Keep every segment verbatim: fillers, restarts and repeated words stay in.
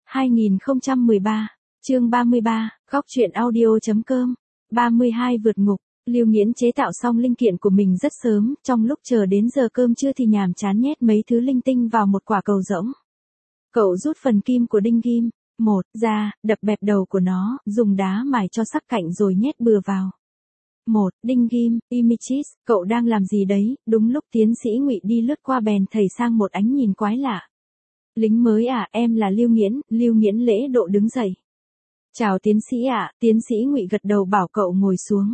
hai nghìn không trăm mười ba, chương ba mươi ba, góc truyện audio.com, ba mươi hai vượt ngục. Lưu Nghiễn chế tạo xong linh kiện của mình rất sớm, trong lúc chờ đến giờ cơm trưa thì nhàm chán nhét mấy thứ linh tinh vào một quả cầu rỗng. Cậu rút phần kim của đinh ghim, một, ra, đập bẹp đầu của nó, dùng đá mài cho sắc cạnh rồi nhét bừa vào. Một, đinh ghim, Images, cậu đang làm gì đấy? Đúng lúc tiến sĩ Ngụy đi lướt qua bèn thầy sang một ánh nhìn quái lạ. Lính mới à, em là Lưu Nghiễn. Lưu Nghiễn lễ độ đứng dậy. Chào tiến sĩ ạ. Tiến sĩ Ngụy gật đầu bảo cậu ngồi xuống.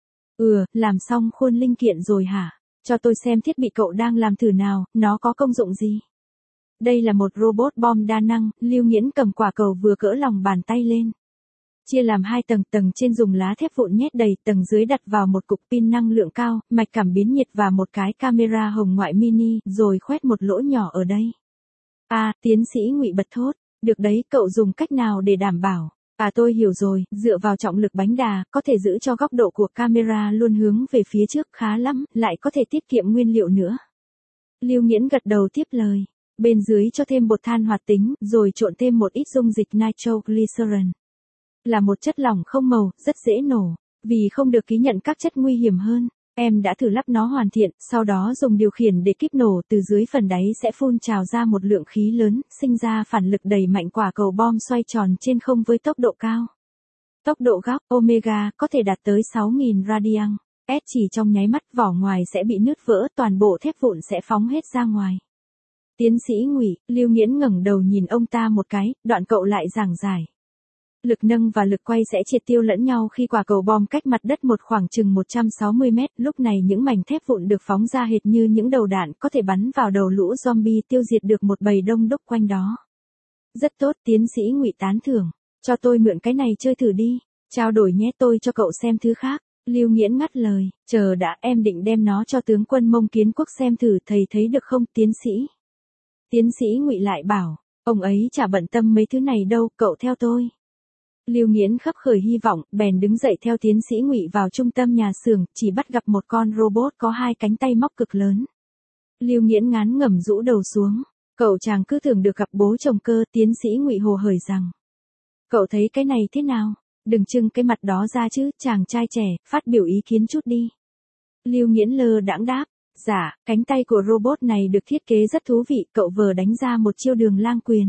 Ừ, làm xong khuôn linh kiện rồi hả? Cho tôi xem thiết bị cậu đang làm thử nào, nó có công dụng gì? Đây là một robot bom đa năng. Lưu Nghiễn cầm quả cầu vừa cỡ lòng bàn tay lên. Chia làm hai tầng, tầng trên dùng lá thép vụn nhét đầy, tầng dưới đặt vào một cục pin năng lượng cao, mạch cảm biến nhiệt và một cái camera hồng ngoại mini, rồi khoét một lỗ nhỏ ở đây. À, tiến sĩ Ngụy bật thốt, được đấy, cậu dùng cách nào để đảm bảo? À tôi hiểu rồi, dựa vào trọng lực bánh đà, có thể giữ cho góc độ của camera luôn hướng về phía trước khá lắm, lại có thể tiết kiệm nguyên liệu nữa. Lưu Nghiễn gật đầu tiếp lời, bên dưới cho thêm bột than hoạt tính, rồi trộn thêm một ít dung dịch nitroglycerin. Là một chất lỏng không màu, rất dễ nổ, vì không được ký nhận các chất nguy hiểm hơn. Em đã thử lắp nó hoàn thiện, sau đó dùng điều khiển để kíp nổ, từ dưới phần đáy sẽ phun trào ra một lượng khí lớn, sinh ra phản lực đẩy mạnh quả cầu bom xoay tròn trên không với tốc độ cao. Tốc độ góc omega có thể đạt tới sáu nghìn radian. S chỉ trong nháy mắt vỏ ngoài sẽ bị nứt vỡ, toàn bộ thép vụn sẽ phóng hết ra ngoài. Tiến sĩ Ngụy, Lưu Nghiễn ngẩng đầu nhìn ông ta một cái, đoạn cậu lại giảng giải. Lực nâng và lực quay sẽ triệt tiêu lẫn nhau khi quả cầu bom cách mặt đất một khoảng chừng một trăm sáu mươi mét, lúc này những mảnh thép vụn được phóng ra hệt như những đầu đạn có thể bắn vào đầu lũ zombie, tiêu diệt được một bầy đông đúc quanh đó. Rất tốt, tiến sĩ Ngụy tán thưởng, cho tôi mượn cái này chơi thử đi, trao đổi nhé, tôi cho cậu xem thứ khác. Lưu Nghiễn ngắt lời, chờ đã, em định đem nó cho tướng quân Mông Kiến Quốc xem thử, thầy thấy được không, tiến sĩ? Tiến sĩ Ngụy lại bảo, ông ấy chả bận tâm mấy thứ này đâu, cậu theo tôi. Lưu Nghiễn khấp khởi hy vọng, bèn đứng dậy theo tiến sĩ Ngụy vào trung tâm nhà xưởng, chỉ bắt gặp một con robot có hai cánh tay móc cực lớn. Lưu Nghiễn ngán ngẩm rũ đầu xuống, cậu chàng cứ tưởng được gặp bố chồng cơ, tiến sĩ Ngụy hồ hởi rằng. Cậu thấy cái này thế nào? Đừng trưng cái mặt đó ra chứ, chàng trai trẻ, phát biểu ý kiến chút đi. Lưu Nghiễn lơ đãng đáp, dạ, cánh tay của robot này được thiết kế rất thú vị, cậu vừa đánh ra một chiêu đường lang quyền.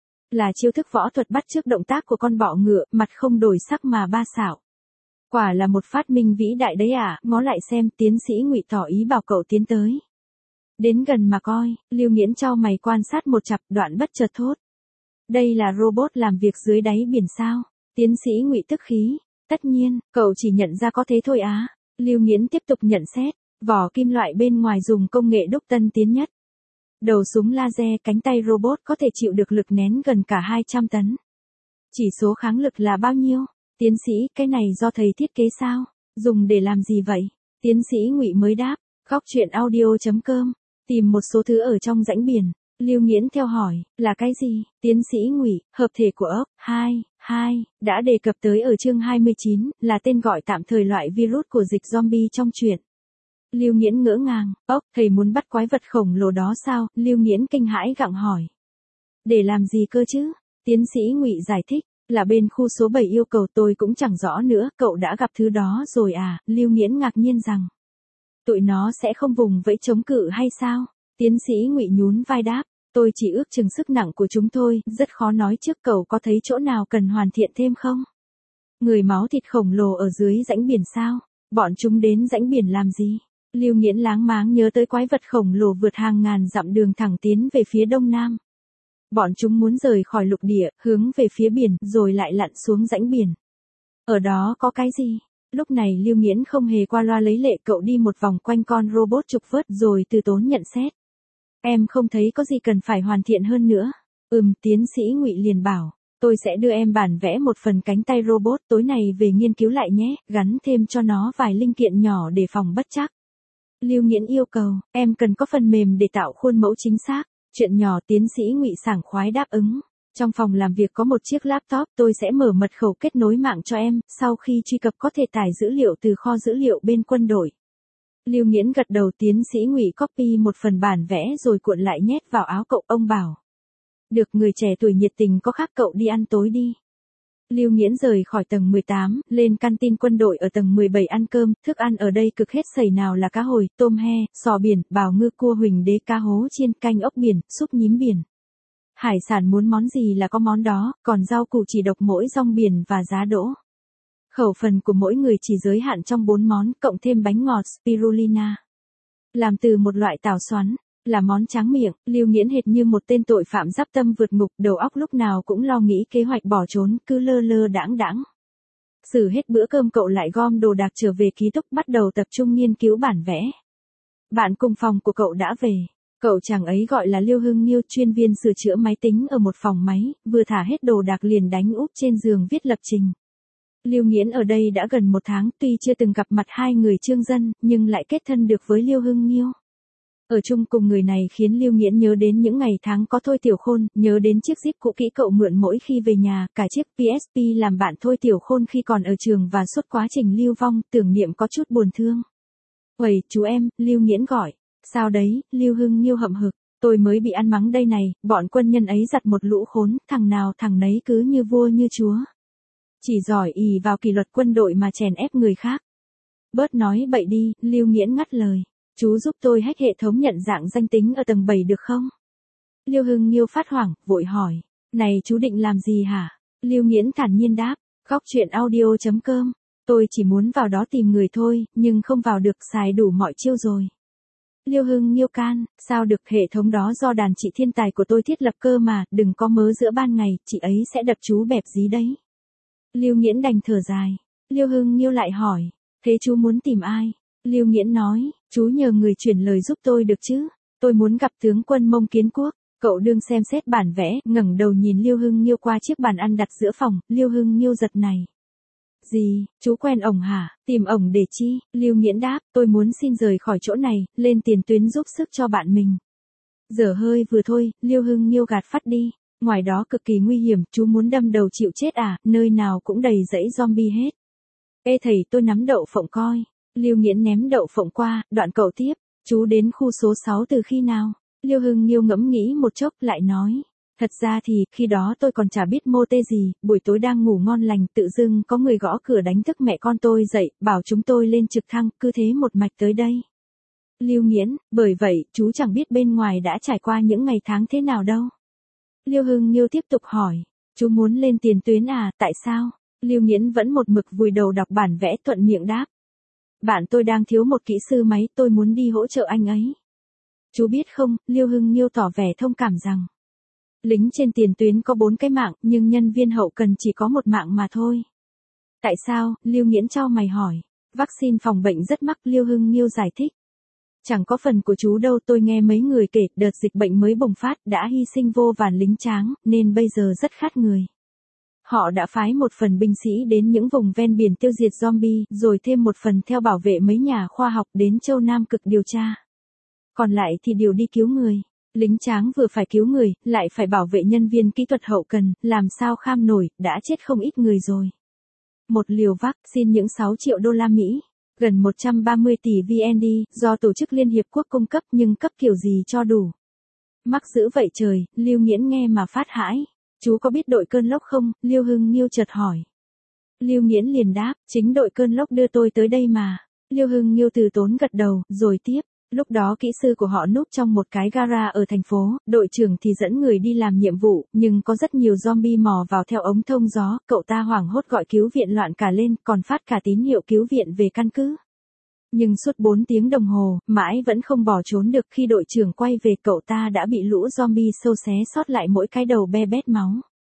Là chiêu thức võ thuật bắt chước động tác của con bọ ngựa, mặt không đổi sắc mà ba xảo. Quả là một phát minh vĩ đại đấy à, ngó lại xem, tiến sĩ Ngụy tỏ ý bảo cậu tiến tới. Đến gần mà coi, Lưu Nghiễn chau mày quan sát một chặp, đoạn bất chợt thốt. Đây là robot làm việc dưới đáy biển sao? Tiến sĩ Ngụy tức khí. Tất nhiên, cậu chỉ nhận ra có thế thôi á. Lưu Nghiễn tiếp tục nhận xét, vỏ kim loại bên ngoài dùng công nghệ đúc tân tiến nhất. Đầu súng laser, cánh tay robot có thể chịu được lực nén gần cả hai trăm tấn. Chỉ số kháng lực là bao nhiêu? Tiến sĩ, cái này do thầy thiết kế sao? Dùng để làm gì vậy? Tiến sĩ Ngụy mới đáp, góc truyện audio.com, tìm một số thứ ở trong rãnh biển. Lưu Nghiễn theo hỏi, là cái gì? Tiến sĩ Ngụy, hợp thể của ốc, hai, hai, đã đề cập tới ở chương hai mươi chín, là tên gọi tạm thời loại virus của dịch zombie trong truyện. Lưu Nghiễn ngỡ ngàng, ốc, thầy muốn bắt quái vật khổng lồ đó sao? Lưu Nghiễn kinh hãi gặng hỏi. Để làm gì cơ chứ? Tiến sĩ Ngụy giải thích, là bên khu số bảy yêu cầu, tôi cũng chẳng rõ nữa, cậu đã gặp thứ đó rồi à? Lưu Nghiễn ngạc nhiên rằng, tụi nó sẽ không vùng vẫy chống cự hay sao? Tiến sĩ Ngụy nhún vai đáp, tôi chỉ ước chừng sức nặng của chúng thôi, rất khó nói trước, cậu có thấy chỗ nào cần hoàn thiện thêm không? Người máu thịt khổng lồ ở dưới rãnh biển sao? Bọn chúng đến rãnh biển làm gì? Lưu Nghiễn láng máng nhớ tới quái vật khổng lồ vượt hàng ngàn dặm đường thẳng tiến về phía đông nam. Bọn chúng muốn rời khỏi lục địa, hướng về phía biển, rồi lại lặn xuống rãnh biển. Ở đó có cái gì? Lúc này Lưu Nghiễn không hề qua loa lấy lệ, cậu đi một vòng quanh con robot trục vớt rồi từ tốn nhận xét. Em không thấy có gì cần phải hoàn thiện hơn nữa. Ừm, tiến sĩ Ngụy liền bảo, tôi sẽ đưa em bản vẽ một phần cánh tay robot, tối nay về nghiên cứu lại nhé, gắn thêm cho nó vài linh kiện nhỏ để phòng bất trắc. Lưu Nghiễn yêu cầu, em cần có phần mềm để tạo khuôn mẫu chính xác. Chuyện nhỏ, tiến sĩ Ngụy sảng khoái đáp ứng. Trong phòng làm việc có một chiếc laptop, tôi sẽ mở mật khẩu kết nối mạng cho em, sau khi truy cập có thể tải dữ liệu từ kho dữ liệu bên quân đội. Lưu Nghiễn gật đầu, tiến sĩ Ngụy copy một phần bản vẽ rồi cuộn lại nhét vào áo cậu, ông bảo. Được, người trẻ tuổi nhiệt tình có khác, cậu đi ăn tối đi. Lưu Nghiễn rời khỏi tầng mười tám, lên căn tin quân đội ở tầng mười bảy ăn cơm, thức ăn ở đây cực hết sảy, nào là cá hồi, tôm he, sò biển, bào ngư, cua huỳnh đế, cá hố chiên, canh ốc biển, súp nhím biển. Hải sản muốn món gì là có món đó, còn rau củ chỉ độc mỗi rong biển và giá đỗ. Khẩu phần của mỗi người chỉ giới hạn trong bốn món, cộng thêm bánh ngọt spirulina. Làm từ một loại tảo xoắn, là món tráng miệng. Lưu Nghiễn hệt như một tên tội phạm giáp tâm vượt ngục, đầu óc lúc nào cũng lo nghĩ kế hoạch bỏ trốn, cứ lơ lơ đãng đãng. Xử hết bữa cơm cậu lại gom đồ đạc trở về ký túc, bắt đầu tập trung nghiên cứu bản vẽ. Bạn cùng phòng của cậu đã về. Cậu chàng ấy gọi là Liêu Hưng Nghiêu, chuyên viên sửa chữa máy tính ở một phòng máy, vừa thả hết đồ đạc liền đánh úp trên giường viết lập trình. Lưu Nghiễn ở đây đã gần một tháng, tuy chưa từng gặp mặt hai người Trương Dân, nhưng lại kết thân được với Liêu Hưng Nghiêu. Ở chung cùng người này khiến Lưu Nghiễn nhớ đến những ngày tháng có Thôi Tiểu Khôn, nhớ đến chiếc Jeep cũ kỹ cậu mượn mỗi khi về nhà, cả chiếc pê ét pê làm bạn Thôi Tiểu Khôn khi còn ở trường và suốt quá trình lưu vong, tưởng niệm có chút buồn thương. "Uầy, chú em", Lưu Nghiễn gọi. "Sao đấy?" Liêu Hưng Nghiêu hậm hực. "Tôi mới bị ăn mắng đây này, bọn quân nhân ấy giặt một lũ khốn, thằng nào thằng nấy cứ như vua như chúa. Chỉ giỏi ì vào kỷ luật quân đội mà chèn ép người khác." "Bớt nói bậy đi", Lưu Nghiễn ngắt lời. "Chú giúp tôi hack hệ thống nhận dạng danh tính ở tầng bảy được không?" Liêu Hưng Nghiêu phát hoảng, vội hỏi. "Này chú định làm gì hả?" Lưu Nghiễn thản nhiên đáp. Góc truyện audio chấm com. "Tôi chỉ muốn vào đó tìm người thôi, nhưng không vào được, xài đủ mọi chiêu rồi." Liêu Hưng Nghiêu can, "Sao được, hệ thống đó do đàn chị thiên tài của tôi thiết lập cơ mà, đừng có mớ giữa ban ngày, chị ấy sẽ đập chú bẹp dí đấy." Lưu Nghiễn đành thở dài. Liêu Hưng Nghiêu lại hỏi. "Thế chú muốn tìm ai?" Lưu Nghiễn nói, "Chú nhờ người chuyển lời giúp tôi được chứ? Tôi muốn gặp tướng quân Mông Kiến Quốc." Cậu đương xem xét bản vẽ, ngẩng đầu nhìn Liêu Hưng Nghiêu qua chiếc bàn ăn đặt giữa phòng. Liêu Hưng Nghiêu giật nảy. "Gì, chú quen ổng hả? Tìm ổng để chi?" Lưu Nghiễn đáp, "Tôi muốn xin rời khỏi chỗ này, lên tiền tuyến giúp sức cho bạn mình." Dở hơi vừa thôi, Liêu Hưng Nghiêu gạt phắt đi. "Ngoài đó cực kỳ nguy hiểm, chú muốn đâm đầu chịu chết à, nơi nào cũng đầy rẫy zombie hết." "Ê thầy, tôi nắm đậu phộng coi." Lưu Nghiễn ném đậu phộng qua, đoạn cậu tiếp. "Chú đến khu số sáu từ khi nào?" Liêu Hưng Nghiêu ngẫm nghĩ một chốc lại nói. "Thật ra thì, khi đó tôi còn chả biết mô tê gì, buổi tối đang ngủ ngon lành, tự dưng có người gõ cửa đánh thức mẹ con tôi dậy, bảo chúng tôi lên trực thăng, cứ thế một mạch tới đây." Lưu Nghiễn, "Bởi vậy, chú chẳng biết bên ngoài đã trải qua những ngày tháng thế nào đâu." Liêu Hưng Nghiêu tiếp tục hỏi. "Chú muốn lên tiền tuyến à, tại sao?" Lưu Nghiễn vẫn một mực vùi đầu đọc bản vẽ, thuận miệng đáp. "Bạn tôi đang thiếu một kỹ sư máy, tôi muốn đi hỗ trợ anh ấy." "Chú biết không", Liêu Hưng Nghiêu tỏ vẻ thông cảm rằng. "Lính trên tiền tuyến có bốn cái mạng, nhưng nhân viên hậu cần chỉ có một mạng mà thôi." "Tại sao?" Lưu Nghiễn chau mày hỏi. "Vaccine phòng bệnh rất mắc", Liêu Hưng Nghiêu giải thích. "Chẳng có phần của chú đâu, tôi nghe mấy người kể, đợt dịch bệnh mới bùng phát, đã hy sinh vô vàn lính tráng, nên bây giờ rất khát người. Họ đã phái một phần binh sĩ đến những vùng ven biển tiêu diệt zombie, rồi thêm một phần theo bảo vệ mấy nhà khoa học đến châu Nam Cực điều tra. Còn lại thì điều đi cứu người. Lính tráng vừa phải cứu người, lại phải bảo vệ nhân viên kỹ thuật hậu cần, làm sao kham nổi, đã chết không ít người rồi. Một liều vaccine những sáu triệu đô la Mỹ, gần một trăm ba mươi tỷ vê en đê, do Tổ chức Liên Hiệp Quốc cung cấp, nhưng cấp kiểu gì cho đủ. Mắc dữ vậy trời." Lưu Nghiễn nghe mà phát hãi. "Chú có biết đội cơn lốc không?" Liêu Hưng Nghiêu chợt hỏi. Lưu Nghiễn liền đáp, "Chính đội cơn lốc đưa tôi tới đây mà." Liêu Hưng Nghiêu từ tốn gật đầu, rồi tiếp. "Lúc đó kỹ sư của họ núp trong một cái gara ở thành phố, đội trưởng thì dẫn người đi làm nhiệm vụ, nhưng có rất nhiều zombie mò vào theo ống thông gió, cậu ta hoảng hốt gọi cứu viện loạn cả lên, còn phát cả tín hiệu cứu viện về căn cứ. Nhưng suốt bốn tiếng đồng hồ, mãi vẫn không bỏ trốn được, khi đội trưởng quay về cậu ta đã bị lũ zombie sâu xé sót lại mỗi cái đầu be bét máu."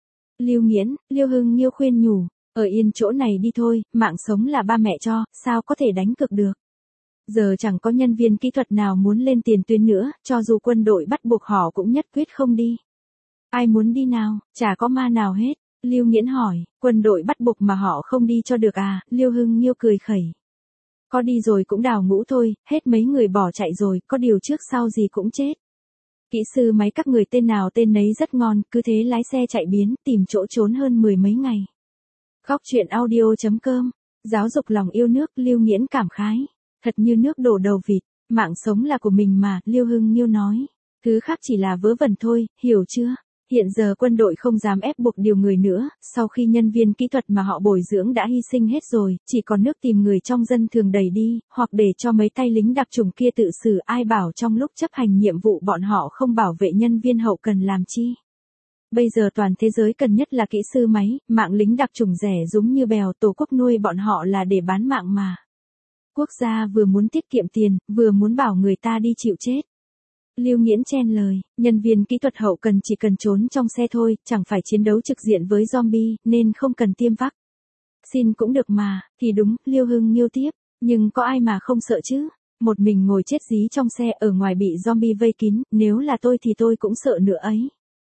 Lưu Nghiễn, Liêu Hưng Nghiêu khuyên nhủ, "Ở yên chỗ này đi thôi, mạng sống là ba mẹ cho, sao có thể đánh cược được. Giờ chẳng có nhân viên kỹ thuật nào muốn lên tiền tuyến nữa, cho dù quân đội bắt buộc họ cũng nhất quyết không đi." "Ai muốn đi nào, chả có ma nào hết." Lưu Nghiễn hỏi. "Quân đội bắt buộc mà họ không đi cho được à?" Liêu Hưng Nghiêu cười khẩy. "Có đi rồi cũng đào ngũ thôi, hết mấy người bỏ chạy rồi, có điều trước sau gì cũng chết. Kỹ sư máy các người tên nào tên nấy rất ngon, cứ thế lái xe chạy biến, tìm chỗ trốn hơn mười mấy ngày." Góc truyện audio chấm com. Giáo dục lòng yêu nước, Lưu Nghiễn cảm khái. "Thật như nước đổ đầu vịt, mạng sống là của mình mà." Liêu Hưng Nghiêu nói. "Thứ khác chỉ là vớ vẩn thôi, hiểu chưa?" Hiện giờ quân đội không dám ép buộc điều người nữa, sau khi nhân viên kỹ thuật mà họ bồi dưỡng đã hy sinh hết rồi, chỉ còn nước tìm người trong dân thường đẩy đi, hoặc để cho mấy tay lính đặc chủng kia tự xử, ai bảo trong lúc chấp hành nhiệm vụ bọn họ không bảo vệ nhân viên hậu cần làm chi. Bây giờ toàn thế giới cần nhất là kỹ sư máy, mạng lính đặc chủng rẻ rúng như bèo, tổ quốc nuôi bọn họ là để bán mạng mà. Quốc gia vừa muốn tiết kiệm tiền, vừa muốn bảo người ta đi chịu chết. Lưu Nghiễn chen lời, nhân viên kỹ thuật hậu cần chỉ cần trốn trong xe thôi, chẳng phải chiến đấu trực diện với zombie, nên không cần tiêm vắc. Xin cũng được mà, thì đúng, Liêu Hưng Nghiêu tiếp, nhưng có ai mà không sợ chứ? Một mình ngồi chết dí trong xe ở ngoài bị zombie vây kín, nếu là tôi thì tôi cũng sợ nữa ấy.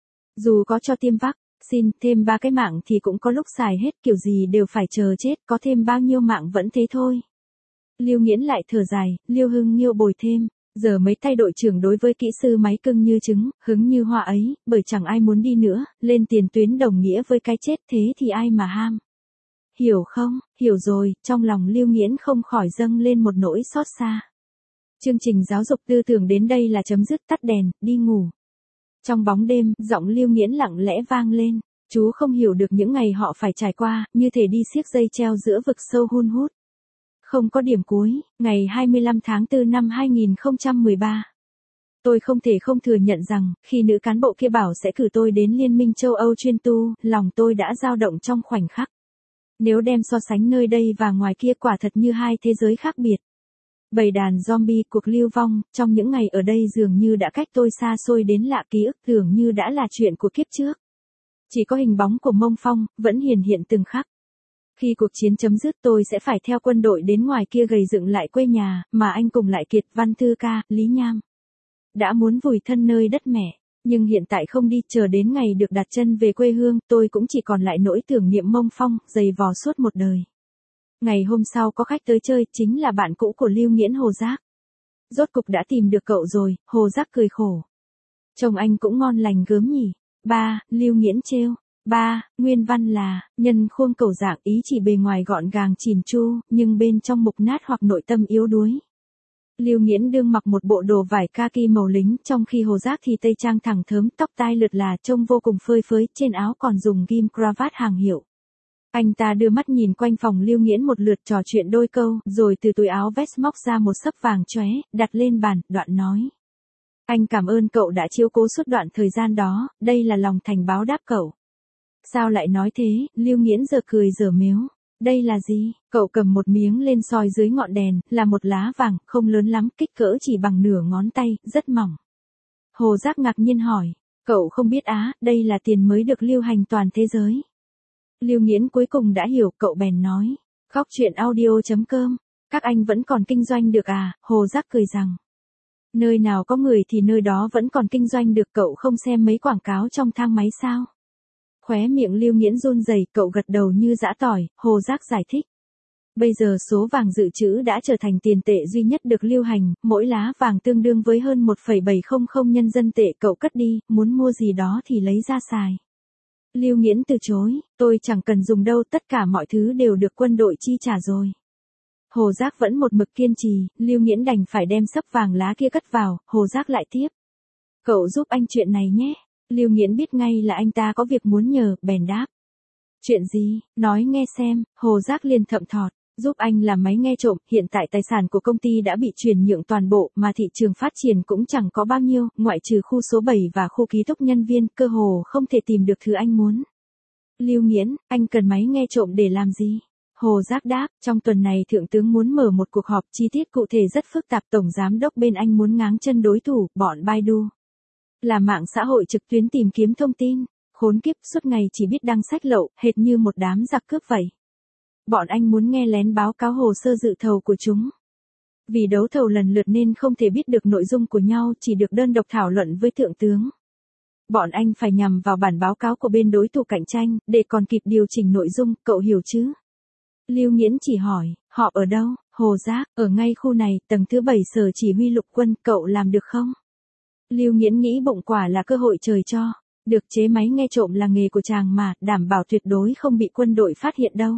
Dù có cho tiêm vắc, xin thêm ba cái mạng thì cũng có lúc xài hết, kiểu gì đều phải chờ chết, có thêm bao nhiêu mạng vẫn thế thôi. Liêu Nghiễn lại thở dài, Liêu Hưng Nghiêu bồi thêm. Giờ mấy tay đội trưởng đối với kỹ sư máy cưng như trứng, hứng như hoa ấy, bởi chẳng ai muốn đi nữa, lên tiền tuyến đồng nghĩa với cái chết, thế thì ai mà ham. Hiểu không? Hiểu rồi, trong lòng Liêu Nghiễn không khỏi dâng lên một nỗi xót xa. Chương trình giáo dục tư tưởng đến đây là chấm dứt, tắt đèn, đi ngủ. Trong bóng đêm, giọng Liêu Nghiễn lặng lẽ vang lên, chú không hiểu được những ngày họ phải trải qua, như thể đi xiếc dây treo giữa vực sâu hun hút. Không có điểm cuối, ngày hai mươi lăm tháng tư năm hai nghìn không trăm mười ba. Tôi không thể không thừa nhận rằng, khi nữ cán bộ kia bảo sẽ cử tôi đến Liên minh châu Âu chuyên tu, lòng tôi đã dao động trong khoảnh khắc. Nếu đem so sánh nơi đây và ngoài kia quả thật như hai thế giới khác biệt. Bầy đàn zombie, cuộc lưu vong, trong những ngày ở đây dường như đã cách tôi xa xôi đến lạ, ký ức tưởng như đã là chuyện của kiếp trước. Chỉ có hình bóng của Mông Phong, vẫn hiển hiện từng khắc. Khi cuộc chiến chấm dứt tôi sẽ phải theo quân đội đến ngoài kia gầy dựng lại quê nhà, mà anh cùng lại Kiệt, Văn Thư Ca, Lý Nham. Đã muốn vùi thân nơi đất mẹ, nhưng hiện tại không đi, chờ đến ngày được đặt chân về quê hương, tôi cũng chỉ còn lại nỗi tưởng niệm Mông Phong, dày vò suốt một đời. Ngày hôm sau có khách tới chơi, chính là bạn cũ của Lưu Nghiễn, Hồ Giác. Rốt cục đã tìm được cậu rồi, Hồ Giác cười khổ. Chồng anh cũng ngon lành gớm nhỉ. Ba, Lưu Nghiễn trêu. Ba, nguyên văn là, nhân khuôn cầu dạng, ý chỉ bề ngoài gọn gàng chỉn chu, nhưng bên trong mục nát hoặc nội tâm yếu đuối. Lưu Nghiễn đương mặc một bộ đồ vải kaki màu lính, trong khi Hồ Giác thì tây trang thẳng thớm, tóc tai lượt là, trông vô cùng phơi phới, trên áo còn dùng ghim cravat hàng hiệu. Anh ta đưa mắt nhìn quanh phòng Lưu Nghiễn một lượt, trò chuyện đôi câu, rồi từ túi áo vest móc ra một xấp vàng chóe, đặt lên bàn, đoạn nói. Anh cảm ơn cậu đã chiếu cố suốt đoạn thời gian đó, đây là lòng thành báo đáp cậu. Sao lại nói thế? Lưu Nghiễn giờ cười dở mếu. Đây là gì? Cậu cầm một miếng lên soi dưới ngọn đèn, là một lá vàng, không lớn lắm, kích cỡ chỉ bằng nửa ngón tay, rất mỏng. Hồ Giác ngạc nhiên hỏi, cậu không biết á, đây là tiền mới được lưu hành toàn thế giới. Lưu Nghiễn cuối cùng đã hiểu, cậu bèn nói, góc truyện audio chấm com, các anh vẫn còn kinh doanh được à? Hồ Giác cười rằng, nơi nào có người thì nơi đó vẫn còn kinh doanh được, cậu không xem mấy quảng cáo trong thang máy sao? Khóe miệng Lưu Nghiễn run rẩy, cậu gật đầu như giã tỏi. Hồ Giác giải thích. Bây giờ số vàng dự trữ đã trở thành tiền tệ duy nhất được lưu hành, mỗi lá vàng tương đương với hơn một phẩy bảy không không nhân dân tệ, cậu cất đi, muốn mua gì đó thì lấy ra xài. Lưu Nghiễn từ chối, tôi chẳng cần dùng đâu, tất cả mọi thứ đều được quân đội chi trả rồi. Hồ Giác vẫn một mực kiên trì, Lưu Nghiễn đành phải đem xấp vàng lá kia cất vào. Hồ Giác lại tiếp. Cậu giúp anh chuyện này nhé. Lưu Nghiễn biết ngay là anh ta có việc muốn nhờ, bèn đáp. Chuyện gì? Nói nghe xem. Hồ Giác liền thậm thọt. Giúp anh làm máy nghe trộm, hiện tại tài sản của công ty đã bị chuyển nhượng toàn bộ, mà thị trường phát triển cũng chẳng có bao nhiêu, ngoại trừ khu số bảy và khu ký túc nhân viên, cơ hồ không thể tìm được thứ anh muốn. Lưu Nghiễn, anh cần máy nghe trộm để làm gì? Hồ Giác đáp, trong tuần này Thượng tướng muốn mở một cuộc họp, chi tiết cụ thể rất phức tạp, Tổng Giám đốc bên anh muốn ngáng chân đối thủ, bọn Baidu. Là mạng xã hội trực tuyến tìm kiếm thông tin, khốn kiếp, suốt ngày chỉ biết đăng sách lậu, hệt như một đám giặc cướp vậy. Bọn anh muốn nghe lén báo cáo hồ sơ dự thầu của chúng. Vì đấu thầu lần lượt nên không thể biết được nội dung của nhau, chỉ được đơn độc thảo luận với Thượng tướng. Bọn anh phải nhằm vào bản báo cáo của bên đối thủ cạnh tranh, để còn kịp điều chỉnh nội dung, cậu hiểu chứ? Lưu Nghiễn chỉ hỏi, họp ở đâu? Hồ Giác, ở ngay khu này, tầng thứ bảy sở chỉ huy lục quân, cậu làm được không? Lưu Nghiễn nghĩ bụng, quả là cơ hội trời cho. Được, chế máy nghe trộm là nghề của chàng mà, đảm bảo tuyệt đối không bị quân đội phát hiện đâu.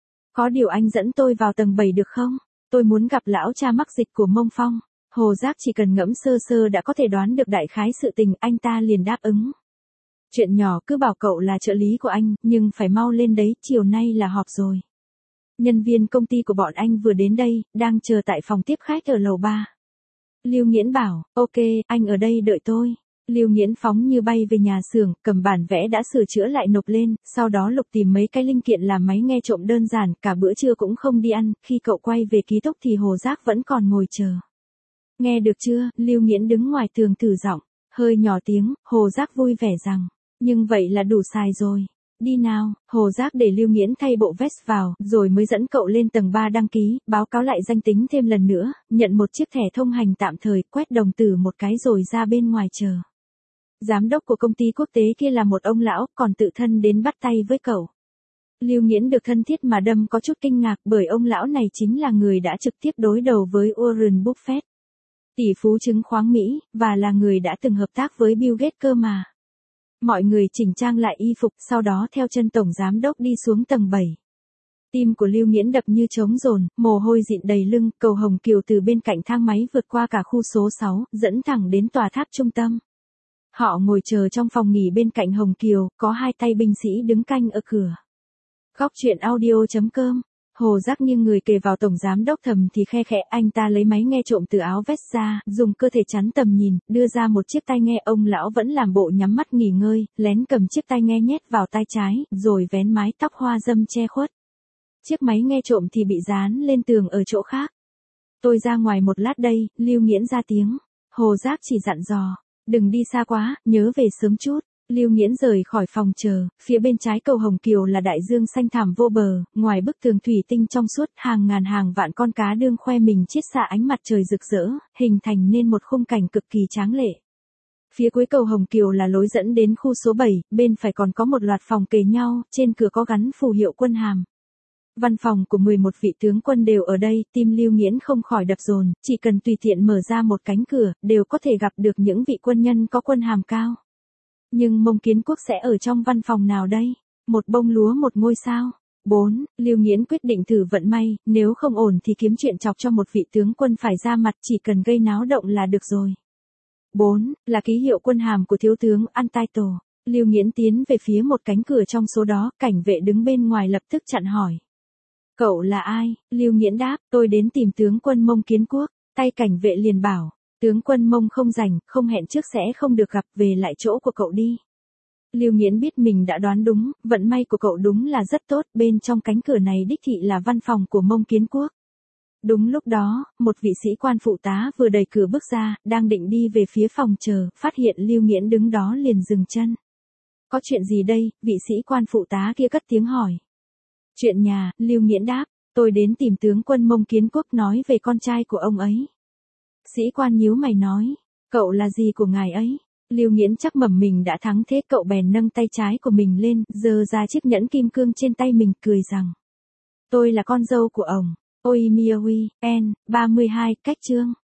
Có điều anh dẫn tôi vào tầng bảy được không? Tôi muốn gặp lão cha mắc dịch của Mông Phong. Hồ Giác chỉ cần ngẫm sơ sơ đã có thể đoán được đại khái sự tình, anh ta liền đáp ứng. Chuyện nhỏ cứ bảo cậu là trợ lý của anh, nhưng phải mau lên đấy, chiều nay là họp rồi. Nhân viên công ty của bọn anh vừa đến đây, đang chờ tại phòng tiếp khách ở lầu ba. Lưu Nghiễn bảo, ok, anh ở đây đợi tôi. Lưu Nghiễn phóng như bay về nhà xưởng, cầm bản vẽ đã sửa chữa lại nộp lên, sau đó lục tìm mấy cái linh kiện làm máy nghe trộm đơn giản, cả bữa trưa cũng không đi ăn, khi cậu quay về ký túc thì Hồ Giác vẫn còn ngồi chờ. Nghe được chưa, Lưu Nghiễn đứng ngoài tường thử giọng, hơi nhỏ tiếng, Hồ Giác vui vẻ rằng, nhưng vậy là đủ xài rồi. Đi nào, Hồ Giác để Lưu Nghiễn thay bộ vest vào, rồi mới dẫn cậu lên tầng ba đăng ký, báo cáo lại danh tính thêm lần nữa, nhận một chiếc thẻ thông hành tạm thời, quét đồng tử một cái rồi ra bên ngoài chờ. Giám đốc của công ty quốc tế kia là một ông lão, còn tự thân đến bắt tay với cậu. Lưu Nghiễn được thân thiết mà đâm có chút kinh ngạc bởi ông lão này chính là người đã trực tiếp đối đầu với Warren Buffett, tỷ phú chứng khoán Mỹ, và là người đã từng hợp tác với Bill Gates cơ mà. Mọi người chỉnh trang lại y phục, sau đó theo chân tổng giám đốc đi xuống tầng bảy. Tim của Lưu Nghiễn đập như trống dồn, mồ hôi dịn đầy lưng, cầu Hồng Kiều từ bên cạnh thang máy vượt qua cả khu số sáu, dẫn thẳng đến tòa tháp trung tâm. Họ ngồi chờ trong phòng nghỉ bên cạnh Hồng Kiều, có hai tay binh sĩ đứng canh ở cửa. Góc chuyện audio chấm com. Hồ Giác nghiêng người kề vào tổng giám đốc thầm thì khe khẽ, anh ta lấy máy nghe trộm từ áo vest ra, dùng cơ thể chắn tầm nhìn, đưa ra một chiếc tai nghe. Ông lão vẫn làm bộ nhắm mắt nghỉ ngơi, lén cầm chiếc tai nghe nhét vào tai trái, rồi vén mái tóc hoa dâm che khuất. Chiếc máy nghe trộm thì bị dán lên tường ở chỗ khác. Tôi ra ngoài một lát đây, Lưu Nghiễn ra tiếng. Hồ Giác chỉ dặn dò, đừng đi xa quá, nhớ về sớm chút. Lưu Nghiễn rời khỏi phòng chờ, phía bên trái cầu Hồng Kiều là đại dương xanh thẳm vô bờ, ngoài bức tường thủy tinh trong suốt, hàng ngàn hàng vạn con cá đương khoe mình chiết xạ ánh mặt trời rực rỡ, hình thành nên một khung cảnh cực kỳ tráng lệ. Phía cuối cầu Hồng Kiều là lối dẫn đến khu số bảy, bên phải còn có một loạt phòng kề nhau, trên cửa có gắn phù hiệu quân hàm. Văn phòng của mười một vị tướng quân đều ở đây, tim Lưu Nghiễn không khỏi đập dồn, chỉ cần tùy tiện mở ra một cánh cửa, đều có thể gặp được những vị quân nhân có quân hàm cao. Nhưng Mông Kiến Quốc sẽ ở trong văn phòng nào đây? Một bông lúa một ngôi sao? bốn. Lưu Nghiễn quyết định thử vận may, nếu không ổn thì kiếm chuyện chọc cho một vị tướng quân phải ra mặt, chỉ cần gây náo động là được rồi. bốn. Là ký hiệu quân hàm của thiếu tướng Untitled. Lưu Nghiễn tiến về phía một cánh cửa trong số đó, cảnh vệ đứng bên ngoài lập tức chặn hỏi. Cậu là ai? Lưu Nghiễn đáp, tôi đến tìm tướng quân Mông Kiến Quốc. Tay cảnh vệ liền bảo. Tướng quân Mông không rảnh, không hẹn trước sẽ không được gặp, về lại chỗ của cậu đi. Lưu Nghiễn biết mình đã đoán đúng, vận may của cậu đúng là rất tốt, bên trong cánh cửa này đích thị là văn phòng của Mông Kiến Quốc. Đúng lúc đó, một vị sĩ quan phụ tá vừa đẩy cửa bước ra, đang định đi về phía phòng chờ, phát hiện Lưu Nghiễn đứng đó liền dừng chân. Có chuyện gì đây? Vị sĩ quan phụ tá kia cất tiếng hỏi. Chuyện nhà, Lưu Nghiễn đáp, tôi đến tìm tướng quân Mông Kiến Quốc nói về con trai của ông ấy. Sĩ quan nhíu mày nói, cậu là gì của ngài ấy? Lưu Nghiễn chắc mẩm mình đã thắng thế, cậu bèn nâng tay trái của mình lên, giơ ra chiếc nhẫn kim cương trên tay mình, cười rằng, tôi là con dâu của ông. Oi Miawi, N, ba mươi hai, cách chương.